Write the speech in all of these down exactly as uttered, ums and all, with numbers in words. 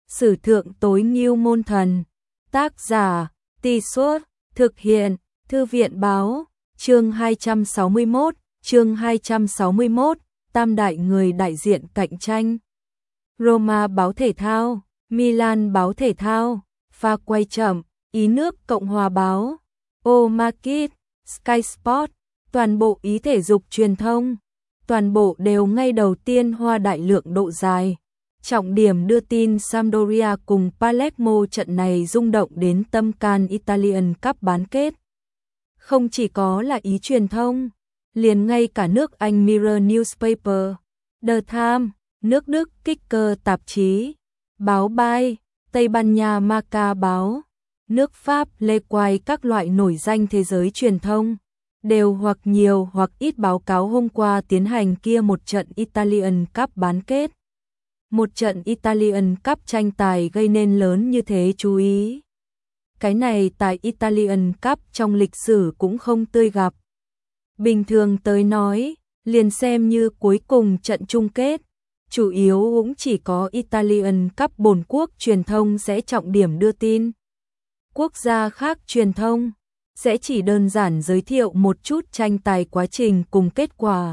Sử thượng tối ngưu môn thần. Tác giả, Tì Suốt, thực hiện, Thư viện Báo, chương hai trăm sáu mươi mốt, chương hai trăm sáu mươi mốt, tam đại người đại diện cạnh tranh. Roma báo thể thao, Milan báo thể thao, pha quay chậm, Ý nước Cộng hòa báo, O Market, Sky Sport, toàn bộ ý thể dục truyền thông, toàn bộ đều ngay đầu tiên hoa đại lượng độ dài. Trọng điểm đưa tin Sampdoria cùng Palermo trận này rung động đến tâm can Italian Cup bán kết. Không chỉ có là ý truyền thông, liền ngay cả nước Anh Mirror Newspaper, The Times, nước Đức Kicker tạp chí, báo Bay, Tây Ban Nha Marca báo, nước Pháp Le Quai các loại nổi danh thế giới truyền thông, đều hoặc nhiều hoặc ít báo cáo hôm qua tiến hành kia một trận Italian Cup bán kết. Một trận Italian Cup tranh tài gây nên lớn như thế chú ý. Cái này tại Italian Cup trong lịch sử cũng không tươi gặp. Bình thường tới nói, liền xem như cuối cùng trận chung kết, chủ yếu cũng chỉ có Italian Cup bổn quốc truyền thông sẽ trọng điểm đưa tin. Quốc gia khác truyền thông sẽ chỉ đơn giản giới thiệu một chút tranh tài quá trình cùng kết quả.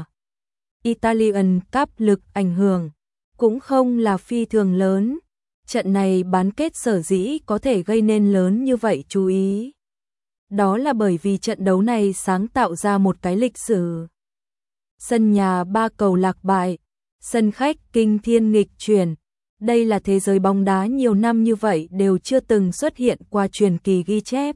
Italian Cup lực ảnh hưởng cũng không là phi thường lớn. Trận này bán kết sở dĩ có thể gây nên lớn như vậy chú ý. Đó là bởi vì trận đấu này sáng tạo ra một cái lịch sử. Sân nhà ba cầu lạc bại, sân khách kinh thiên nghịch chuyển. Đây là thế giới bóng đá nhiều năm như vậy đều chưa từng xuất hiện qua truyền kỳ ghi chép.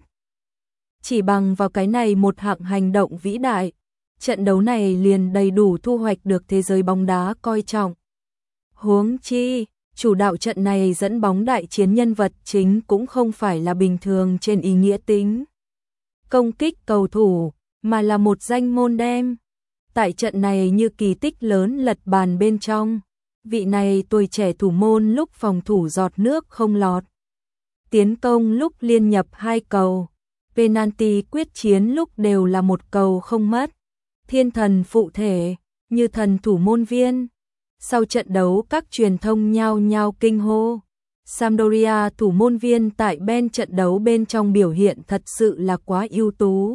Chỉ bằng vào cái này một hạng hành động vĩ đại, trận đấu này liền đầy đủ thu hoạch được thế giới bóng đá coi trọng. Huống chi, chủ đạo trận này dẫn bóng đại chiến nhân vật chính cũng không phải là bình thường trên ý nghĩa tính công kích cầu thủ, mà là một danh môn đem. Tại trận này như kỳ tích lớn lật bàn bên trong, vị này tuổi trẻ thủ môn lúc phòng thủ giọt nước không lọt, tiến công lúc liên nhập hai cầu, penalty quyết chiến lúc đều là một cầu không mất, thiên thần phụ thể, như thần thủ môn viên. Sau trận đấu các truyền thông nhao nhao kinh hô. Sampdoria thủ môn viên tại bên trận đấu bên trong biểu hiện thật sự là quá ưu tú.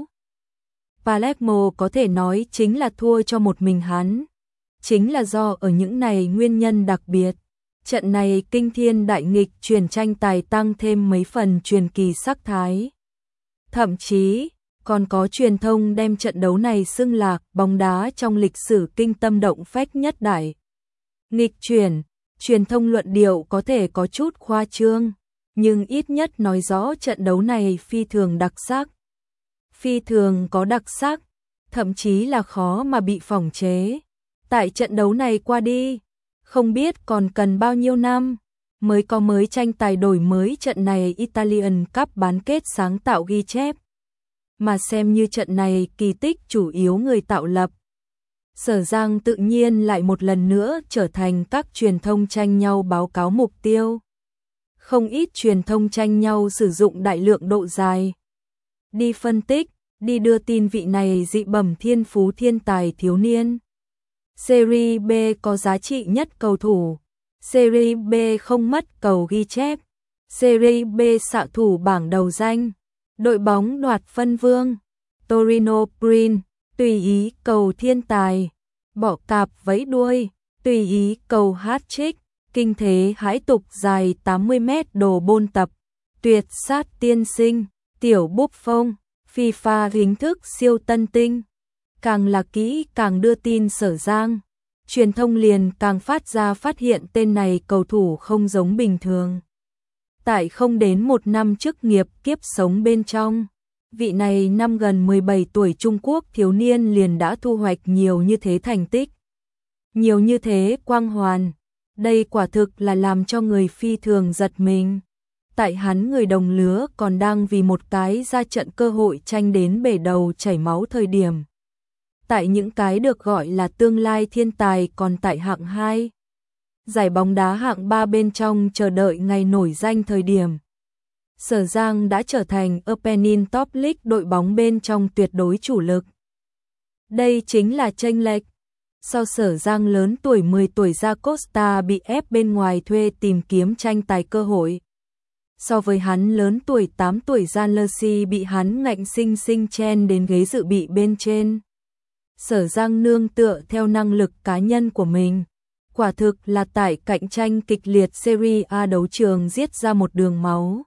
Palermo có thể nói chính là thua cho một mình hắn. Chính là do ở những này nguyên nhân đặc biệt. Trận này kinh thiên đại nghịch chuyển tranh tài tăng thêm mấy phần truyền kỳ sắc thái. Thậm chí, còn có truyền thông đem trận đấu này xưng là bóng đá trong lịch sử kinh tâm động phách nhất đại. Nghịch chuyển, truyền thông luận điệu có thể có chút khoa trương, nhưng ít nhất nói rõ trận đấu này phi thường đặc sắc. Phi thường có đặc sắc, thậm chí là khó mà bị phỏng chế. Tại trận đấu này qua đi, không biết còn cần bao nhiêu năm mới có mới tranh tài đổi mới trận này Italian Cup bán kết sáng tạo ghi chép. Mà xem như trận này kỳ tích chủ yếu người tạo lập. Sở Giang tự nhiên lại một lần nữa trở thành các truyền thông tranh nhau báo cáo mục tiêu. Không ít truyền thông tranh nhau sử dụng đại lượng độ dài. Đi phân tích, đi đưa tin vị này dị bẩm thiên phú thiên tài thiếu niên. Serie B có giá trị nhất cầu thủ. Serie B không mất cầu ghi chép. Serie B xạ thủ bảng đầu danh. Đội bóng đoạt phân vương. Torino Prin. Tùy ý cầu thiên tài, bỏ cạp vẫy đuôi, tùy ý cầu hat-trick, kinh thế hãi tục dài tám mươi mét đồ bôn tập, tuyệt sát tiên sinh, tiểu Buffon, FIFA hình thức siêu tân tinh. Càng là kỹ càng đưa tin Sở Giang, truyền thông liền càng phát ra phát hiện tên này cầu thủ không giống bình thường. Tại không đến một năm chức nghiệp kiếp sống bên trong, vị này năm gần mười bảy tuổi Trung Quốc thiếu niên liền đã thu hoạch nhiều như thế thành tích. Nhiều như thế quang hoàn. Đây quả thực là làm cho người phi thường giật mình. Tại hắn người đồng lứa còn đang vì một cái ra trận cơ hội tranh đến bể đầu chảy máu thời điểm. Tại những cái được gọi là tương lai thiên tài còn tại hạng hai. Giải bóng đá hạng ba bên trong chờ đợi ngày nổi danh thời điểm. Sở Giang đã trở thành Opening Top League đội bóng bên trong tuyệt đối chủ lực. Đây chính là chênh lệch. So Sở Giang lớn tuổi mười tuổi ra Costa bị ép bên ngoài thuê tìm kiếm tranh tài cơ hội. So với hắn lớn tuổi tám tuổi Jan Lersi bị hắn ngạnh sinh sinh chen đến ghế dự bị bên trên. Sở Giang nương tựa theo năng lực cá nhân của mình. Quả thực là tại cạnh tranh kịch liệt Serie A đấu trường giết ra một đường máu.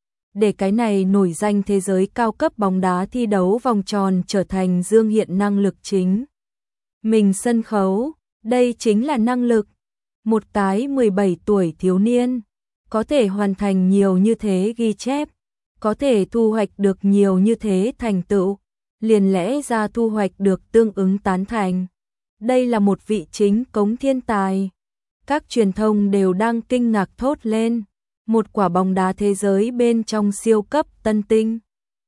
Để cái này nổi danh thế giới cao cấp bóng đá thi đấu vòng tròn trở thành dương hiện năng lực chính. Mình sân khấu, đây chính là năng lực. Một cái mười bảy tuổi thiếu niên, có thể hoàn thành nhiều như thế ghi chép, có thể thu hoạch được nhiều như thế thành tựu, liền lẽ ra thu hoạch được tương ứng tán thành. Đây là một vị chính cống thiên tài. Các truyền thông đều đang kinh ngạc thốt lên. Một quả bóng đá thế giới bên trong siêu cấp tân tinh.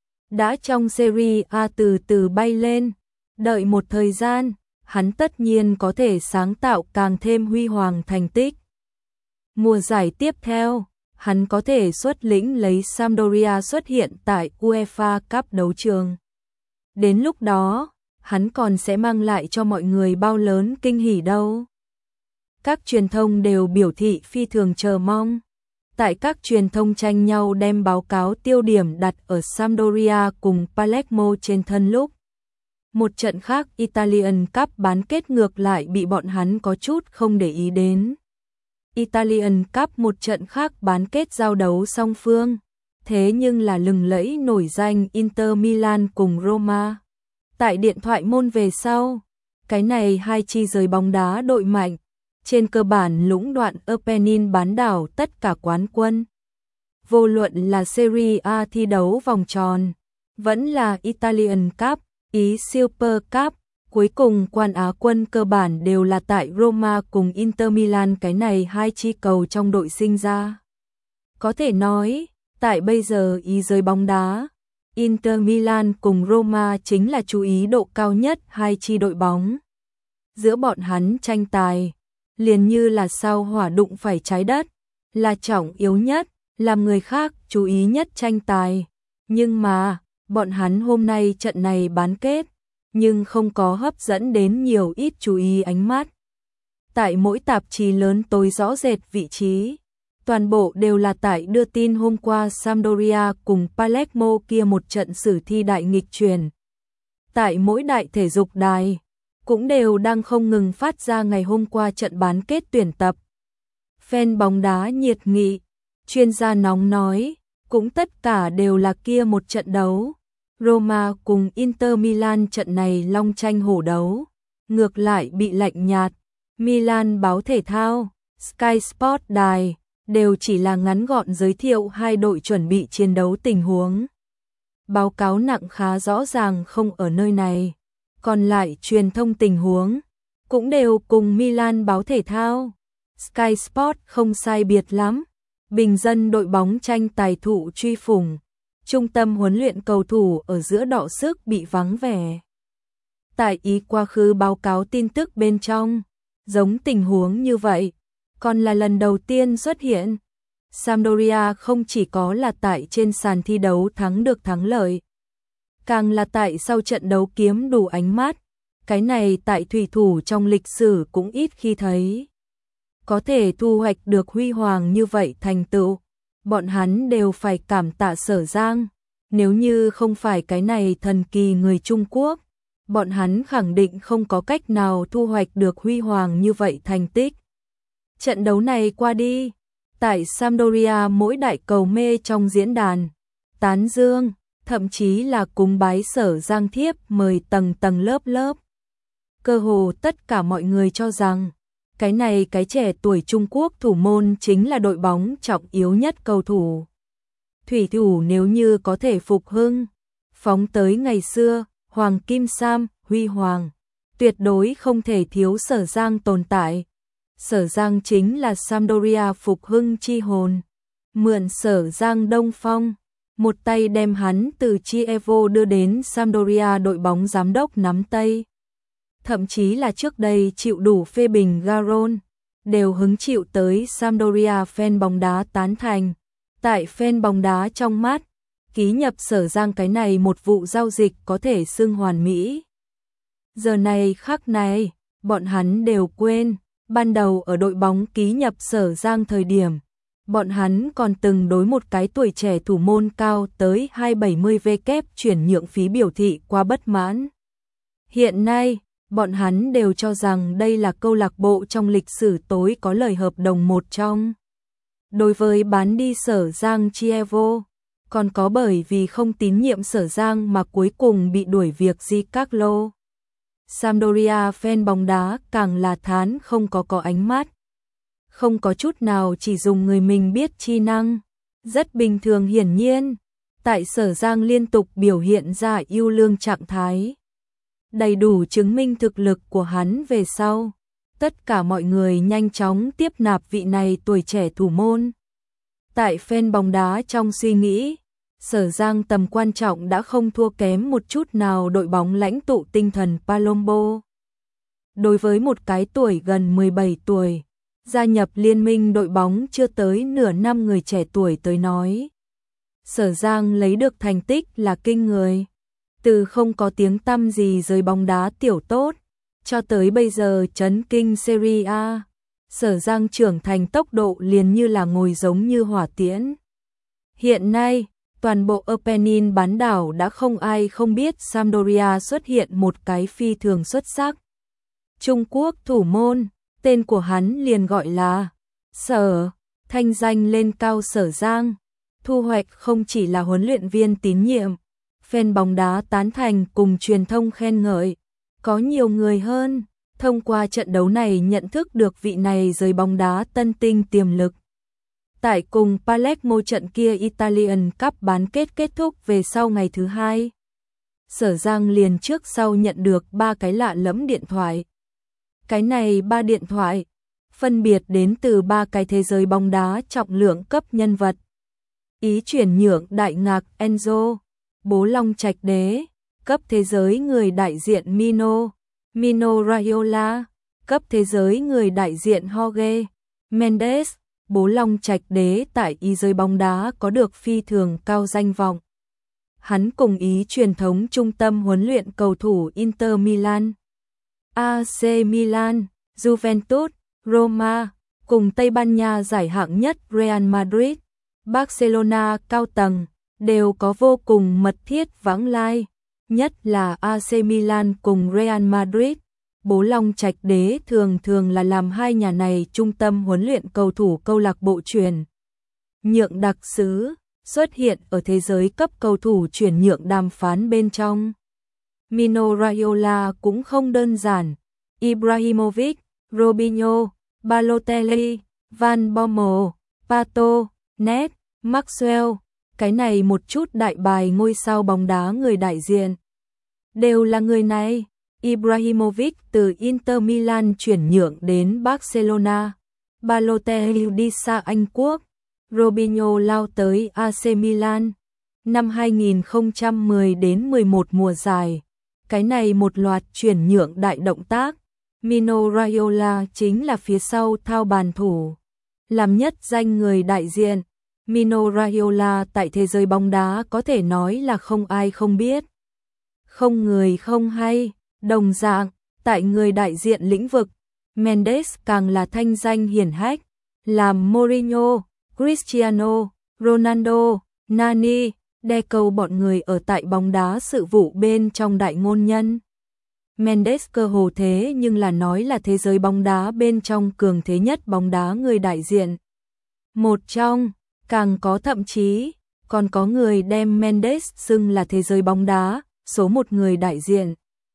Đã trong Serie A từ từ bay lên. Đợi một thời gian, hắn tất nhiên có thể sáng tạo càng thêm huy hoàng thành tích. Mùa giải tiếp theo, hắn có thể xuất lĩnh lấy Sampdoria xuất hiện tại UEFA Cup đấu trường. Đến lúc đó, hắn còn sẽ mang lại cho mọi người bao lớn kinh hỉ đâu. Các truyền thông đều biểu thị phi thường chờ mong. Tại các truyền thông tranh nhau đem báo cáo tiêu điểm đặt ở Sampdoria cùng Palermo trên thân lúc. Một trận khác Italian Cup bán kết ngược lại bị bọn hắn có chút không để ý đến. Italian Cup một trận khác bán kết giao đấu song phương. Thế nhưng là lừng lẫy nổi danh Inter Milan cùng Roma. Tại điện thoại môn về sau, cái này hai chi giới bóng đá đội mạnh, trên cơ bản lũng đoạn Apennine bán đảo tất cả quán quân. Vô luận là Serie A thi đấu vòng tròn, vẫn là Italian Cup, Ý Super Cup, cuối cùng quan Á quân cơ bản đều là tại Roma cùng Inter Milan, cái này hai chi cầu trong đội sinh ra. Có thể nói, tại bây giờ ý giới bóng đá, Inter Milan cùng Roma chính là chú ý độ cao nhất hai chi đội bóng. Giữa bọn hắn tranh tài, liền như là sao hỏa đụng phải trái đất, là trọng yếu nhất, làm người khác chú ý nhất tranh tài. Nhưng mà, bọn hắn hôm nay trận này bán kết, nhưng không có hấp dẫn đến nhiều ít chú ý ánh mắt. Tại mỗi tạp chí lớn tối rõ rệt vị trí, toàn bộ đều là tại đưa tin hôm qua Sampdoria cùng Palermo kia một trận sử thi đại nghịch chuyển. Tại mỗi đại thể dục đài, cũng đều đang không ngừng phát ra ngày hôm qua trận bán kết tuyển tập. Fan bóng đá nhiệt nghị, chuyên gia nóng nói, cũng tất cả đều là kia một trận đấu. Roma cùng Inter Milan trận này long tranh hổ đấu, ngược lại bị lạnh nhạt. Milan báo thể thao, Sky Sport đài, đều chỉ là ngắn gọn giới thiệu hai đội chuẩn bị chiến đấu tình huống. Báo cáo nặng khá rõ ràng không ở nơi này. Còn lại truyền thông tình huống, cũng đều cùng Milan báo thể thao. Sky Sport không sai biệt lắm. Bình dân đội bóng tranh tài thụ truy phủng. Trung tâm huấn luyện cầu thủ ở giữa đọ sức bị vắng vẻ. Tại Ý quá khứ báo cáo tin tức bên trong, giống tình huống như vậy, còn là lần đầu tiên xuất hiện. Sampdoria không chỉ có là tại trên sàn thi đấu thắng được thắng lợi, càng là tại sau trận đấu kiếm đủ ánh mắt. Cái này tại thủy thủ trong lịch sử cũng ít khi thấy. Có thể thu hoạch được huy hoàng như vậy thành tựu, bọn hắn đều phải cảm tạ Sở Giang. Nếu như không phải cái này thần kỳ người Trung Quốc, bọn hắn khẳng định không có cách nào thu hoạch được huy hoàng như vậy thành tích. Trận đấu này qua đi, tại Sampdoria mỗi đại cầu mê trong diễn đàn, tán dương, thậm chí là cúng bái Sở Giang thiếp mời tầng tầng lớp lớp. Cơ hồ tất cả mọi người cho rằng, cái này cái trẻ tuổi Trung Quốc thủ môn chính là đội bóng trọng yếu nhất cầu thủ. Thủy thủ nếu như có thể phục hưng, phóng tới ngày xưa, Hoàng Kim Sam, huy hoàng, tuyệt đối không thể thiếu Sở Giang tồn tại. Sở Giang chính là Sampdoria phục hưng chi hồn. Mượn Sở Giang đông phong, một tay đem hắn từ Chievo đưa đến Sampdoria đội bóng giám đốc nắm tay. Thậm chí là trước đây chịu đủ phê bình Garon, đều hứng chịu tới Sampdoria fan bóng đá tán thành. Tại fan bóng đá trong mắt, ký nhập Sở Giang cái này một vụ giao dịch có thể xưng hoàn mỹ. Giờ này khắc này, bọn hắn đều quên, ban đầu ở đội bóng ký nhập Sở Giang thời điểm, bọn hắn còn từng đối một cái tuổi trẻ thủ môn cao tới hai trăm bảy mươi vê kép chuyển nhượng phí biểu thị quá bất mãn. Hiện nay, bọn hắn đều cho rằng đây là câu lạc bộ trong lịch sử tối có lời hợp đồng một trong. Đối với bán đi Sở Giang Chievo, còn có bởi vì không tín nhiệm Sở Giang mà cuối cùng bị đuổi việc Giancarlo. Sampdoria fan bóng đá càng là thán không có có ánh mắt. Không có chút nào chỉ dùng người mình biết chi năng. Rất bình thường hiển nhiên, tại Sở Giang liên tục biểu hiện ra ưu lương trạng thái. Đầy đủ chứng minh thực lực của hắn về sau. Tất cả mọi người nhanh chóng tiếp nạp vị này tuổi trẻ thủ môn. Tại fan bóng đá trong suy nghĩ, Sở Giang tầm quan trọng đã không thua kém một chút nào đội bóng lãnh tụ tinh thần Palombo. Đối với một cái tuổi gần mười bảy tuổi, gia nhập liên minh đội bóng chưa tới nửa năm người trẻ tuổi tới nói, Sở Giang lấy được thành tích là kinh người. Từ không có tiếng tăm gì giới bóng đá tiểu tốt, cho tới bây giờ chấn kinh Serie A, Sở Giang trưởng thành tốc độ liền như là ngồi giống như hỏa tiễn. Hiện nay, toàn bộ Apennine bán đảo đã không ai không biết Sampdoria xuất hiện một cái phi thường xuất sắc. Trung Quốc thủ môn, tên của hắn liền gọi là Sở, thanh danh lên cao Sở Giang, thu hoạch không chỉ là huấn luyện viên tín nhiệm, fan bóng đá tán thành cùng truyền thông khen ngợi, có nhiều người hơn, thông qua trận đấu này nhận thức được vị này giới bóng đá tân tinh tiềm lực. Tại cùng Palermo trận kia Italian Cup bán kết kết thúc về sau ngày thứ hai, Sở Giang liền trước sau nhận được ba cái lạ lẫm điện thoại. Cái này ba điện thoại, phân biệt đến từ ba cái thế giới bóng đá trọng lượng cấp nhân vật. Ý chuyển nhượng đại ngạc Enzo, bố Long Trạch Đế, cấp thế giới người đại diện Mino, Mino Raiola, cấp thế giới người đại diện Jorge Mendes, bố Long Trạch Đế tại y giới bóng đá có được phi thường cao danh vọng. Hắn cùng ý truyền thống trung tâm huấn luyện cầu thủ Inter Milan, a xê Milan, Juventus, Roma, cùng Tây Ban Nha giải hạng nhất Real Madrid, Barcelona cao tầng, đều có vô cùng mật thiết vãng lai, nhất là a xê Milan cùng Real Madrid. Bố Long Trạch Đế thường thường là làm hai nhà này trung tâm huấn luyện cầu thủ câu lạc bộ chuyển nhượng đặc sứ, xuất hiện ở thế giới cấp cầu thủ chuyển nhượng đàm phán bên trong. Mino Raiola cũng không đơn giản, Ibrahimovic, Robinho, Balotelli, Van Bommel, Pato, Net, Maxwell, cái này một chút đại bài ngôi sao bóng đá người đại diện. Đều là người này. Ibrahimovic từ Inter Milan chuyển nhượng đến Barcelona, Balotelli đi xa Anh Quốc, Robinho lao tới a xê Milan. Năm hai nghìn không trăm mười đến mười một mùa giải, cái này một loạt chuyển nhượng đại động tác, Mino Raiola chính là phía sau thao bàn thủ. Làm nhất danh người đại diện, Mino Raiola tại thế giới bóng đá có thể nói là không ai không biết. Không người không hay. Đồng dạng, tại người đại diện lĩnh vực, Mendes càng là thanh danh hiển hách, làm Mourinho, Cristiano, Ronaldo, Nani, Deco bọn người ở tại bóng đá sự vụ bên trong đại ngôn nhân. Mendes cơ hồ thế nhưng là nói là thế giới bóng đá bên trong cường thế nhất bóng đá người đại diện. Một trong, càng có thậm chí, còn có người đem Mendes xưng là thế giới bóng đá, số một người đại diện.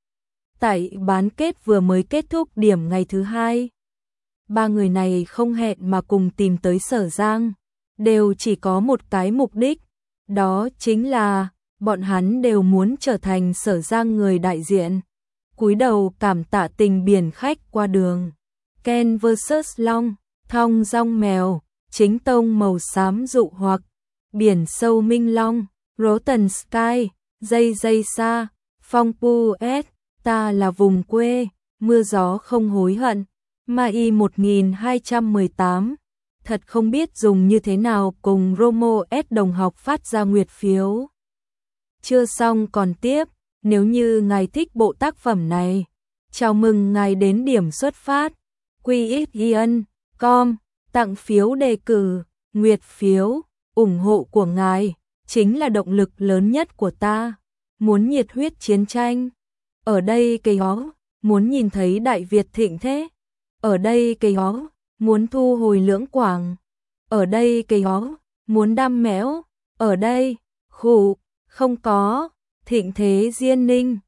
Tại bán kết vừa mới kết thúc điểm ngày thứ hai, ba người này không hẹn mà cùng tìm tới Sở Giang, đều chỉ có một cái mục đích, đó chính là bọn hắn đều muốn trở thành Sở Giang người đại diện. Cúi đầu cảm tạ tình biển khách qua đường, Ken versus Long, thong dong mèo, chính tông màu xám dụ hoặc, biển sâu minh long, Rotten Sky, dây dây xa, phong pu s. Ta là vùng quê, mưa gió không hối hận, Mai một nghìn hai trăm mười tám, thật không biết dùng như thế nào cùng Romo S đồng học phát ra nguyệt phiếu. Chưa xong còn tiếp, nếu như ngài thích bộ tác phẩm này, Chào mừng ngài đến điểm xuất phát. quy ích yên chấm com tặng phiếu đề cử, nguyệt phiếu, ủng hộ của ngài chính là động lực lớn nhất của ta. Muốn nhiệt huyết chiến tranh, ở đây cây ó, muốn nhìn thấy Đại Việt thịnh thế, ở đây cây ó, muốn thu hồi Lưỡng Quảng, ở đây cây ó, muốn đam mẽo, ở đây, khủ, không có, thịnh thế Diên Ninh.